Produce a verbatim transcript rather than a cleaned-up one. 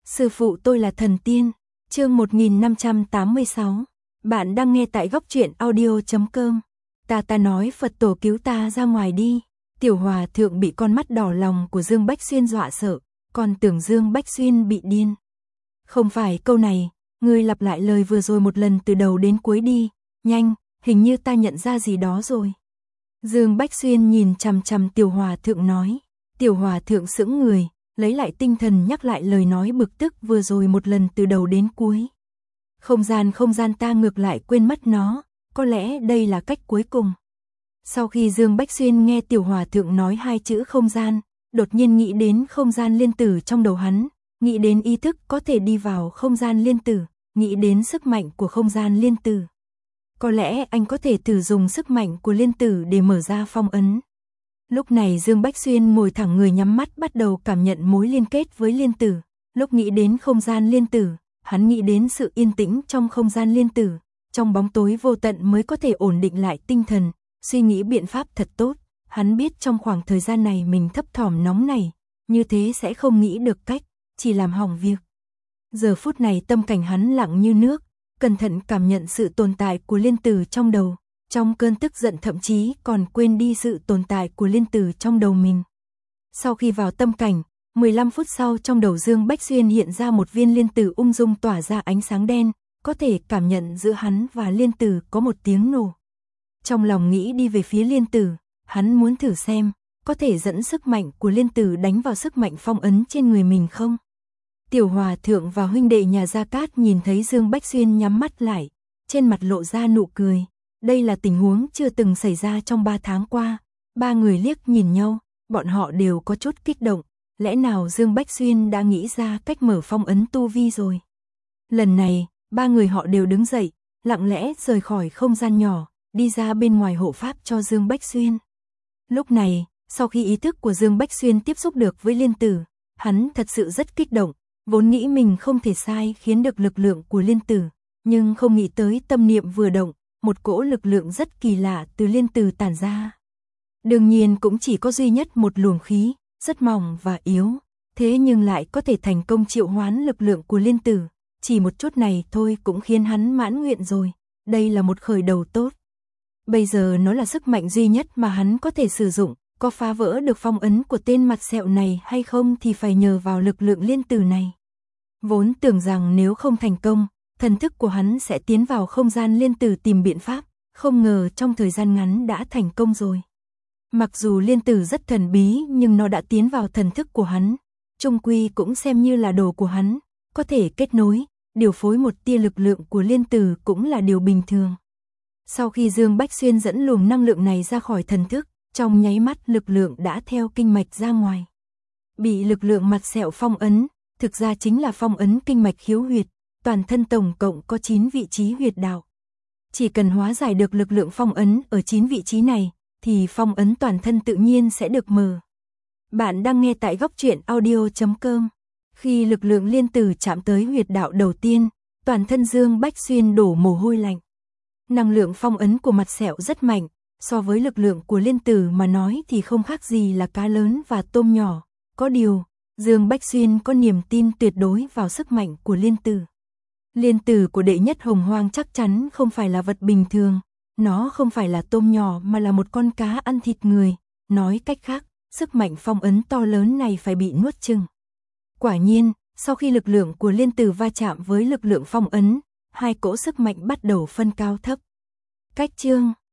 Sư phụ tôi là thần tiên. Chương một nghìn năm trăm tám mươi sáu. Bạn đang nghe tại góc truyện audio chấm com. Ta ta nói Phật tổ cứu ta ra ngoài đi. Tiểu hòa thượng bị con mắt đỏ lòng của Dương Bách Xuyên dọa sợ, còn tưởng Dương Bách Xuyên bị điên. Không phải câu này, ngươi lặp lại lời vừa rồi một lần từ đầu đến cuối đi, nhanh, hình như ta nhận ra gì đó rồi. Dương Bách Xuyên nhìn chằm chằm Tiểu hòa thượng nói. Tiểu hòa thượng sững người, lấy lại tinh thần nhắc lại lời nói bực tức vừa rồi một lần từ đầu đến cuối. Không gian không gian ta ngược lại quên mất nó, có lẽ đây là cách cuối cùng. Sau khi Dương Bách Xuyên nghe Tiểu hòa thượng nói hai chữ không gian, đột nhiên nghĩ đến không gian liên tử trong đầu hắn, nghĩ đến ý thức có thể đi vào không gian liên tử, nghĩ đến sức mạnh của không gian liên tử. Có lẽ anh có thể thử dùng sức mạnh của liên tử để mở ra phong ấn. Lúc này Dương Bách Xuyên ngồi thẳng người nhắm mắt bắt đầu cảm nhận mối liên kết với liên tử. Lúc nghĩ đến không gian liên tử, hắn nghĩ đến sự yên tĩnh trong không gian liên tử, trong bóng tối vô tận mới có thể ổn định lại tinh thần, suy nghĩ biện pháp thật tốt. Hắn biết trong khoảng thời gian này mình thấp thỏm nóng này, như thế sẽ không nghĩ được cách, chỉ làm hỏng việc. Giờ phút này tâm cảnh hắn lặng như nước, cẩn thận cảm nhận sự tồn tại của liên tử trong đầu. Trong cơn tức giận thậm chí còn quên đi sự tồn tại của liên tử trong đầu mình. Sau khi vào tâm cảnh, mười lăm phút sau trong đầu Dương Bách Xuyên hiện ra một viên liên tử ung dung tỏa ra ánh sáng đen, có thể cảm nhận giữa hắn và liên tử có một tiếng nổ. Trong lòng nghĩ đi về phía liên tử, hắn muốn thử xem, có thể dẫn sức mạnh của liên tử đánh vào sức mạnh phong ấn trên người mình không? Tiểu hòa thượng và huynh đệ nhà Gia Cát nhìn thấy Dương Bách Xuyên nhắm mắt lại, trên mặt lộ ra nụ cười. Đây là tình huống chưa từng xảy ra trong ba tháng qua. Ba người liếc nhìn nhau, bọn họ đều có chút kích động. Lẽ nào Dương Bách Xuyên đã nghĩ ra cách mở phong ấn tu vi rồi? Lần này, ba người họ đều đứng dậy, lặng lẽ rời khỏi không gian nhỏ, đi ra bên ngoài hộ pháp cho Dương Bách Xuyên. Lúc này, sau khi ý thức của Dương Bách Xuyên tiếp xúc được với liên tử, hắn thật sự rất kích động, vốn nghĩ mình không thể sai khiến được lực lượng của liên tử, nhưng không nghĩ tới tâm niệm vừa động, một cỗ lực lượng rất kỳ lạ từ liên tử tản ra. Đương nhiên cũng chỉ có duy nhất một luồng khí, rất mỏng và yếu, thế nhưng lại có thể thành công triệu hoán lực lượng của liên tử, chỉ một chút này thôi cũng khiến hắn mãn nguyện rồi, đây là một khởi đầu tốt. Bây giờ nó là sức mạnh duy nhất mà hắn có thể sử dụng, có phá vỡ được phong ấn của tên mặt sẹo này hay không thì phải nhờ vào lực lượng liên tử này. Vốn tưởng rằng nếu không thành công, thần thức của hắn sẽ tiến vào không gian liên tử tìm biện pháp, không ngờ trong thời gian ngắn đã thành công rồi. Mặc dù liên tử rất thần bí nhưng nó đã tiến vào thần thức của hắn, chung quy cũng xem như là đồ của hắn, có thể kết nối, điều phối một tia lực lượng của liên tử cũng là điều bình thường. Sau khi Dương Bách Xuyên dẫn luồng năng lượng này ra khỏi thần thức, trong nháy mắt lực lượng đã theo kinh mạch ra ngoài. Bị lực lượng mặt sẹo phong ấn, thực ra chính là phong ấn kinh mạch khiếu huyệt. Toàn thân tổng cộng có chín vị trí huyệt đạo. Chỉ cần hóa giải được lực lượng phong ấn ở chín vị trí này, thì phong ấn toàn thân tự nhiên sẽ được mở. Bạn đang nghe tại góc truyện audio chấm com. Khi lực lượng liên tử chạm tới huyệt đạo đầu tiên, toàn thân Dương Bách Xuyên đổ mồ hôi lạnh. Năng lượng phong ấn của mặt sẹo rất mạnh, so với lực lượng của liên tử mà nói thì không khác gì là cá lớn và tôm nhỏ. Có điều, Dương Bách Xuyên có niềm tin tuyệt đối vào sức mạnh của liên tử. Liên tử của đệ nhất hồng hoang chắc chắn không phải là vật bình thường, nó không phải là tôm nhỏ mà là một con cá ăn thịt người, nói cách khác, sức mạnh phong ấn to lớn này phải bị nuốt chửng. Quả nhiên, sau khi lực lượng của liên tử va chạm với lực lượng phong ấn, hai cỗ sức mạnh bắt đầu phân cao thấp. Cách chương